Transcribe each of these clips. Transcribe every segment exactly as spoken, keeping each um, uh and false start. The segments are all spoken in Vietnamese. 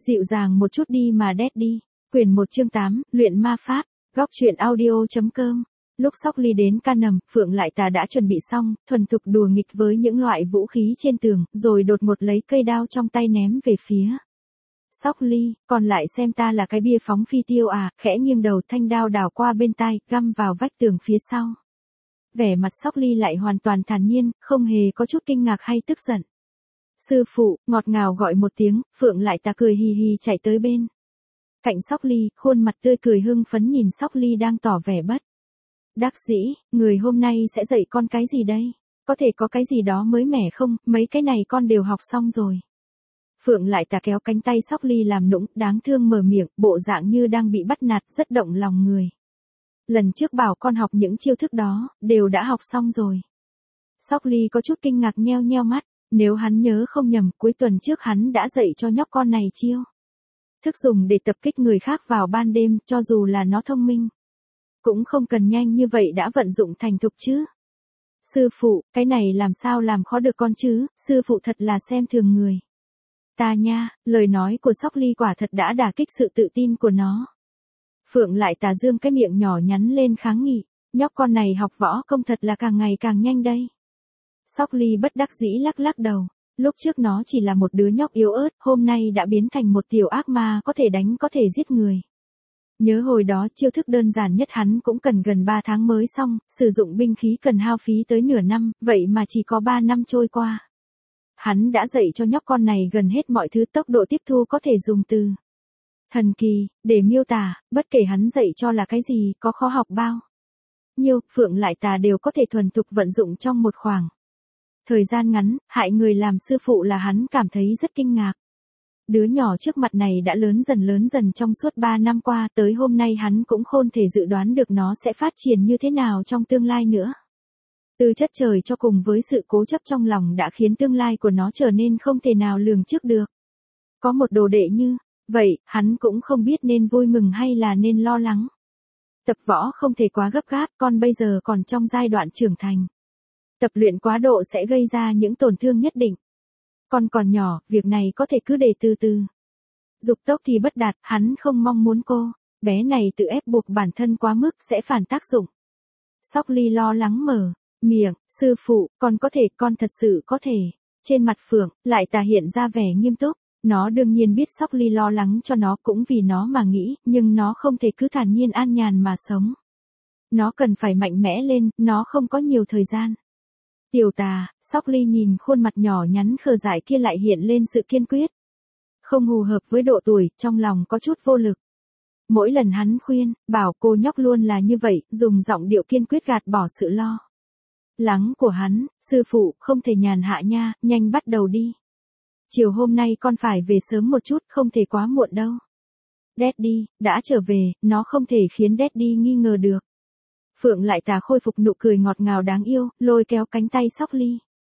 Dịu dàng một chút đi mà Daddy. Quyển một chương tám, luyện ma pháp, góc truyện audio.com. Lúc Sóc Ly đến ca nầm, Phượng Lại Tà đã chuẩn bị xong, thuần thục đùa nghịch với những loại vũ khí trên tường, rồi đột ngột lấy cây đao trong tay ném về phía Sóc Ly, còn lại xem ta là cái bia phóng phi tiêu à, khẽ nghiêng đầu, thanh đao đảo qua bên tai, găm vào vách tường phía sau. Vẻ mặt Sóc Ly lại hoàn toàn thản nhiên, không hề có chút kinh ngạc hay tức giận. Sư phụ, ngọt ngào gọi một tiếng, Phượng Lại Tà cười hì hì chạy tới bên cạnh Sóc Ly, khuôn mặt tươi cười hưng phấn nhìn Sóc Ly đang tỏ vẻ bất đắc dĩ, người hôm nay sẽ dạy con cái gì đây? Có thể có cái gì đó mới mẻ không, mấy cái này con đều học xong rồi. Phượng Lại Tà kéo cánh tay Sóc Ly làm nũng, đáng thương mở miệng, bộ dạng như đang bị bắt nạt, rất động lòng người. Lần trước bảo con học những chiêu thức đó, đều đã học xong rồi. Sóc Ly có chút kinh ngạc nheo nheo mắt, nếu hắn nhớ không nhầm, cuối tuần trước hắn đã dạy cho nhóc con này chiêu thức dùng để tập kích người khác vào ban đêm, cho dù là nó thông minh cũng không cần nhanh như vậy đã vận dụng thành thục chứ. Sư phụ, cái này làm sao làm khó được con chứ, sư phụ thật là xem thường người ta nha. Lời nói của Sóc Ly quả thật đã đả kích sự tự tin của nó. Phượng Lại Tà dương cái miệng nhỏ nhắn lên kháng nghị, nhóc con này học võ công thật là càng ngày càng nhanh đây. Sóc Ly bất đắc dĩ lắc lắc đầu, lúc trước nó chỉ là một đứa nhóc yếu ớt, hôm nay đã biến thành một tiểu ác ma có thể đánh có thể giết người. Nhớ hồi đó chiêu thức đơn giản nhất hắn cũng cần gần ba tháng mới xong, sử dụng binh khí cần hao phí tới nửa năm, vậy mà chỉ có ba năm trôi qua. Hắn đã dạy cho nhóc con này gần hết mọi thứ, tốc độ tiếp thu có thể dùng từ thần kỳ để miêu tả, bất kể hắn dạy cho là cái gì, có khó học bao nhiêu, Phượng Lại Tà đều có thể thuần thục vận dụng trong một khoảng thời gian ngắn, hại người làm sư phụ là hắn cảm thấy rất kinh ngạc. Đứa nhỏ trước mặt này đã lớn dần lớn dần trong suốt ba năm qua, tới hôm nay hắn cũng không thể dự đoán được nó sẽ phát triển như thế nào trong tương lai nữa. Từ chất trời cho cùng với sự cố chấp trong lòng đã khiến tương lai của nó trở nên không thể nào lường trước được. Có một đồ đệ như vậy, hắn cũng không biết nên vui mừng hay là nên lo lắng. Tập võ không thể quá gấp gáp, con bây giờ còn trong giai đoạn trưởng thành. Tập luyện quá độ sẽ gây ra những tổn thương nhất định. Con còn nhỏ, việc này có thể cứ để từ từ. Dục tốc thì bất đạt, hắn không mong muốn cô bé này tự ép buộc bản thân quá mức sẽ phản tác dụng. Sóc Ly lo lắng mở miệng, sư phụ, con có thể, con thật sự có thể. Trên mặt Phượng Lại Tà hiện ra vẻ nghiêm túc, nó đương nhiên biết Sóc Ly lo lắng cho nó cũng vì nó mà nghĩ, nhưng nó không thể cứ thản nhiên an nhàn mà sống. Nó cần phải mạnh mẽ lên, nó không có nhiều thời gian. Tiểu Tà, Sóc Ly nhìn khuôn mặt nhỏ nhắn khờ dại kia lại hiện lên sự kiên quyết. Không hù hợp với độ tuổi, trong lòng có chút vô lực. Mỗi lần hắn khuyên, bảo cô nhóc luôn là như vậy, dùng giọng điệu kiên quyết gạt bỏ sự lo lắng của hắn. Sư phụ, không thể nhàn hạ nha, nhanh bắt đầu đi. Chiều hôm nay con phải về sớm một chút, không thể quá muộn đâu. Daddy, đã trở về, nó không thể khiến Daddy nghi ngờ được. Phượng Lại Tà khôi phục nụ cười ngọt ngào đáng yêu, lôi kéo cánh tay Sóc Ly.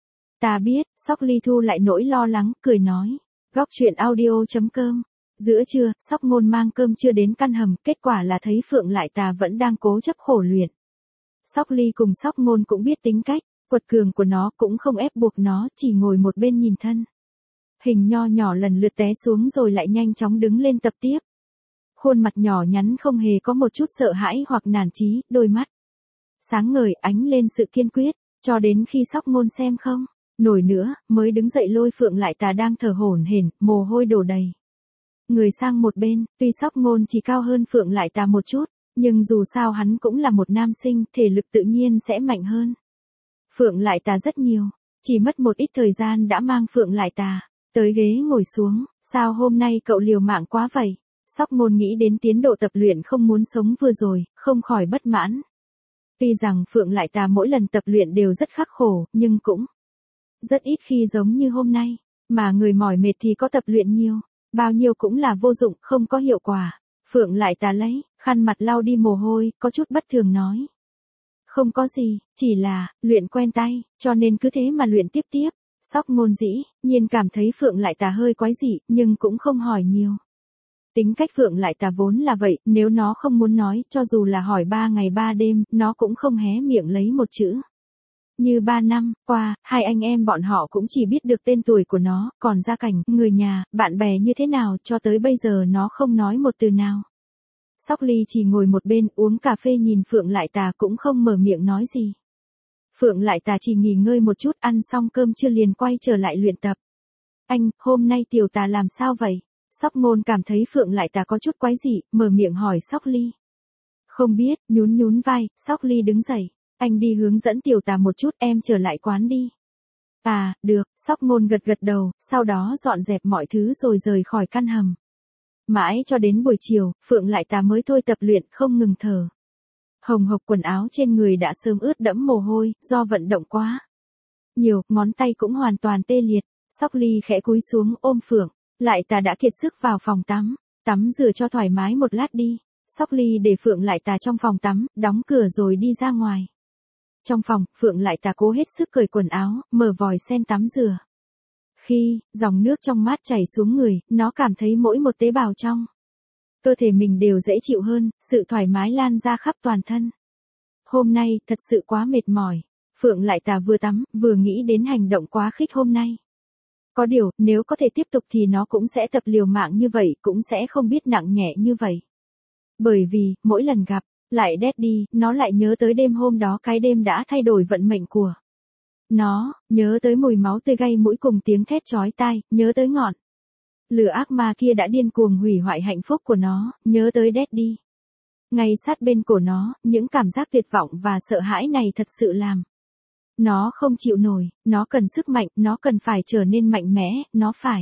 Ta biết, Sóc Ly thu lại nỗi lo lắng, cười nói. Góc truyện audio.com. Giữa trưa, Sóc Ngôn mang cơm trưa đến căn hầm, kết quả là thấy Phượng Lại Tà vẫn đang cố chấp khổ luyện. Sóc Ly cùng Sóc Ngôn cũng biết tính cách, quật cường của nó cũng không ép buộc nó, chỉ ngồi một bên nhìn thân hình nho nhỏ lần lượt té xuống rồi lại nhanh chóng đứng lên tập tiếp. Khuôn mặt nhỏ nhắn không hề có một chút sợ hãi hoặc nản chí, đôi mắt sáng ngời ánh lên sự kiên quyết, cho đến khi Sóc Ngôn xem không nổi nữa, mới đứng dậy lôi Phượng Lại Tà đang thở hổn hển, mồ hôi đổ đầy người sang một bên. Tuy Sóc Ngôn chỉ cao hơn Phượng Lại Tà một chút, nhưng dù sao hắn cũng là một nam sinh, thể lực tự nhiên sẽ mạnh hơn Phượng Lại Tà rất nhiều. Chỉ mất một ít thời gian đã mang Phượng Lại Tà tới ghế ngồi xuống. Sao hôm nay cậu liều mạng quá vậy? Sóc Ngôn nghĩ đến tiến độ tập luyện không muốn sống vừa rồi, không khỏi bất mãn. Tuy rằng Phượng Lại Tà mỗi lần tập luyện đều rất khắc khổ, nhưng cũng rất ít khi giống như hôm nay, mà người mỏi mệt thì có tập luyện nhiều, bao nhiêu cũng là vô dụng, không có hiệu quả. Phượng Lại Tà lấy khăn mặt lau đi mồ hôi, có chút bất thường nói. Không có gì, chỉ là luyện quen tay, cho nên cứ thế mà luyện tiếp tiếp. Sóc Ngôn dĩ nhiên cảm thấy Phượng Lại Tà hơi quái dị, nhưng cũng không hỏi nhiều. Tính cách Phượng Lại Tà vốn là vậy, nếu nó không muốn nói, cho dù là hỏi ba ngày ba đêm, nó cũng không hé miệng lấy một chữ. Như ba năm qua, hai anh em bọn họ cũng chỉ biết được tên tuổi của nó, còn gia cảnh, người nhà, bạn bè như thế nào cho tới bây giờ nó không nói một từ nào. Sóc Ly chỉ ngồi một bên uống cà phê nhìn Phượng Lại Tà cũng không mở miệng nói gì. Phượng Lại Tà chỉ nghỉ ngơi một chút, ăn xong cơm chưa liền quay trở lại luyện tập. Anh, hôm nay Tiểu Tà làm sao vậy? Sóc Ngôn cảm thấy Phượng Lại Tà có chút quái dị, mở miệng hỏi Sóc Ly. Không biết, nhún nhún vai, Sóc Ly đứng dậy. Anh đi hướng dẫn Tiểu Tà một chút, em trở lại quán đi. À, được, Sóc Ngôn gật gật đầu, sau đó dọn dẹp mọi thứ rồi rời khỏi căn hầm. Mãi cho đến buổi chiều, Phượng Lại Tà mới thôi tập luyện không ngừng thở. Hồng hộc quần áo trên người đã sớm ướt đẫm mồ hôi, do vận động quá nhiều, ngón tay cũng hoàn toàn tê liệt. Sóc Ly khẽ cúi xuống ôm Phượng Lại Tà đã kiệt sức vào phòng tắm, tắm rửa cho thoải mái một lát đi. Sóc Ly để Phượng Lại Tà trong phòng tắm, đóng cửa rồi đi ra ngoài. Trong phòng, Phượng Lại Tà cố hết sức cởi quần áo, mở vòi sen tắm rửa. Khi dòng nước trong mát chảy xuống người, nó cảm thấy mỗi một tế bào trong cơ thể mình đều dễ chịu hơn, sự thoải mái lan ra khắp toàn thân. Hôm nay, thật sự quá mệt mỏi. Phượng Lại Tà vừa tắm, vừa nghĩ đến hành động quá khích hôm nay. Có điều, nếu có thể tiếp tục thì nó cũng sẽ tập liều mạng như vậy, cũng sẽ không biết nặng nhẹ như vậy. Bởi vì, mỗi lần gặp lại Daddy, nó lại nhớ tới đêm hôm đó, cái đêm đã thay đổi vận mệnh của nó, nhớ tới mùi máu tươi gây mũi cùng tiếng thét chói tai, nhớ tới ngọn lửa ác ma kia đã điên cuồng hủy hoại hạnh phúc của nó, nhớ tới Daddy. Ngay sát bên cổ nó, những cảm giác tuyệt vọng và sợ hãi này thật sự làm nó không chịu nổi, nó cần sức mạnh, nó cần phải trở nên mạnh mẽ, nó phải.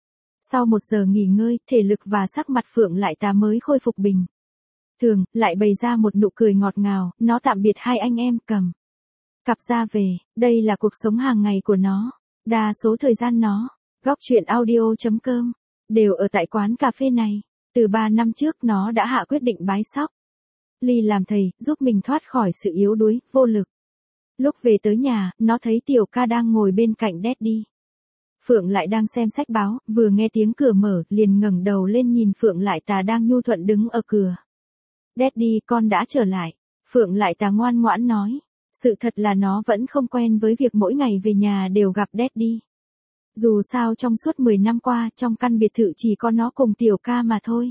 Sau một giờ nghỉ ngơi, thể lực và sắc mặt Phượng Lại Tà mới khôi phục bình thường, lại bày ra một nụ cười ngọt ngào, nó tạm biệt hai anh em, cầm cặp ra về. Đây là cuộc sống hàng ngày của nó. Đa số thời gian nó, góc truyện audio chấm com, đều ở tại quán cà phê này. Từ ba năm trước nó đã hạ quyết định bái Sóc Ly làm thầy, giúp mình thoát khỏi sự yếu đuối, vô lực. Lúc về tới nhà, nó thấy Tiểu Ca đang ngồi bên cạnh Daddy. Phượng Lại đang xem sách báo, vừa nghe tiếng cửa mở, liền ngẩng đầu lên nhìn Phượng Lại Tà đang nhu thuận đứng ở cửa. Daddy, con đã trở lại. Phượng Lại Tà ngoan ngoãn nói. Sự thật là nó vẫn không quen với việc mỗi ngày về nhà đều gặp Daddy. Dù sao trong suốt mười năm qua, trong căn biệt thự chỉ có nó cùng Tiểu Ca mà thôi.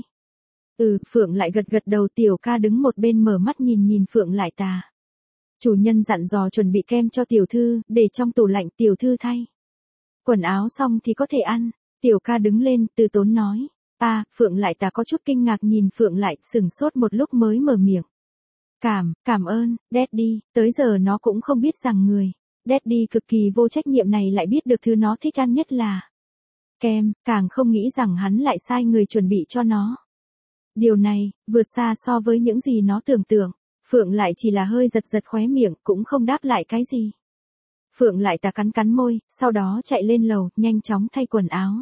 Ừ, Phượng Lại gật gật đầu. Tiểu Ca đứng một bên mở mắt nhìn nhìn Phượng Lại Tà. Chủ nhân dặn dò chuẩn bị kem cho tiểu thư, để trong tủ lạnh, tiểu thư thay quần áo xong thì có thể ăn. Tiểu Ca đứng lên, từ tốn nói. À, Phượng Lại Tà có chút kinh ngạc nhìn Phượng Lại, sửng sốt một lúc mới mở miệng. Cảm, cảm ơn, Daddy, tới giờ nó cũng không biết rằng người Daddy cực kỳ vô trách nhiệm này lại biết được thứ nó thích ăn nhất là kem, càng không nghĩ rằng hắn lại sai người chuẩn bị cho nó. Điều này, vượt xa so với những gì nó tưởng tượng. Phượng Lại chỉ là hơi giật giật khóe miệng, cũng không đáp lại cái gì. Phượng Lại Tà cắn cắn môi, sau đó chạy lên lầu, nhanh chóng thay quần áo.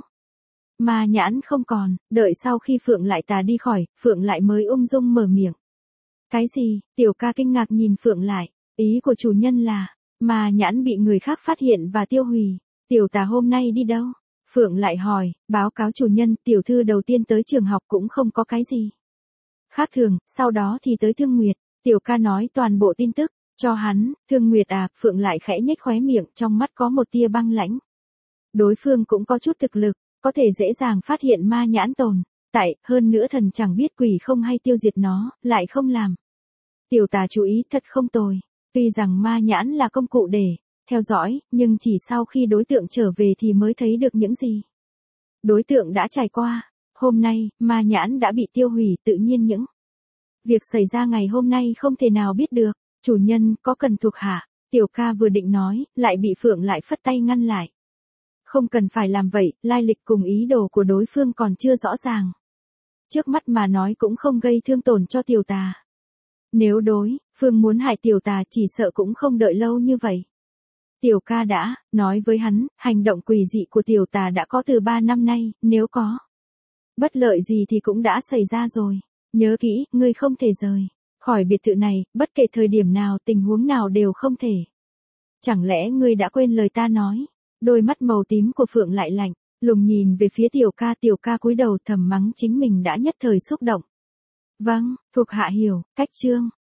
Ma Nhãn không còn, đợi sau khi Phượng Lại Tà đi khỏi, Phượng Lại mới ung dung mở miệng. Cái gì? Tiểu Ca kinh ngạc nhìn Phượng Lại, ý của chủ nhân là, Ma Nhãn bị người khác phát hiện và tiêu hủy. Tiểu Tà hôm nay đi đâu? Phượng Lại hỏi, báo cáo chủ nhân, tiểu thư đầu tiên tới trường học cũng không có cái gì khác thường, sau đó thì tới Thương Nguyệt. Tiểu Ca nói toàn bộ tin tức cho hắn. Thương Nguyệt à? Phượng Lại khẽ nhếch khóe miệng, trong mắt có một tia băng lãnh. Đối phương cũng có chút thực lực, có thể dễ dàng phát hiện Ma Nhãn tồn tại, hơn nữa thần chẳng biết quỷ không hay tiêu diệt nó, lại không làm. Tiểu Tà chú ý thật không tồi. Tuy rằng Ma Nhãn là công cụ để theo dõi, nhưng chỉ sau khi đối tượng trở về thì mới thấy được những gì đối tượng đã trải qua. Hôm nay, Ma Nhãn đã bị tiêu hủy, tự nhiên những việc xảy ra ngày hôm nay không thể nào biết được. Chủ nhân, có cần thuộc hạ? Tiểu Ca vừa định nói, lại bị Phượng Lại phất tay ngăn lại. Không cần phải làm vậy, lai lịch cùng ý đồ của đối phương còn chưa rõ ràng. Trước mắt mà nói cũng không gây thương tổn cho Tiểu Tà. Nếu đối phương muốn hại Tiểu Tà chỉ sợ cũng không đợi lâu như vậy. Tiểu Ca đã nói với hắn, hành động quỷ dị của Tiểu Tà đã có từ ba năm nay, nếu có bất lợi gì thì cũng đã xảy ra rồi. Nhớ kỹ, ngươi không thể rời khỏi biệt thự này, bất kể thời điểm nào, tình huống nào đều không thể. Chẳng lẽ ngươi đã quên lời ta nói? Đôi mắt màu tím của Phượng Lại lạnh lùng nhìn về phía Tiểu Ca. Tiểu Ca cúi đầu thầm mắng chính mình đã nhất thời xúc động. Vâng, thuộc hạ hiểu. Cách chương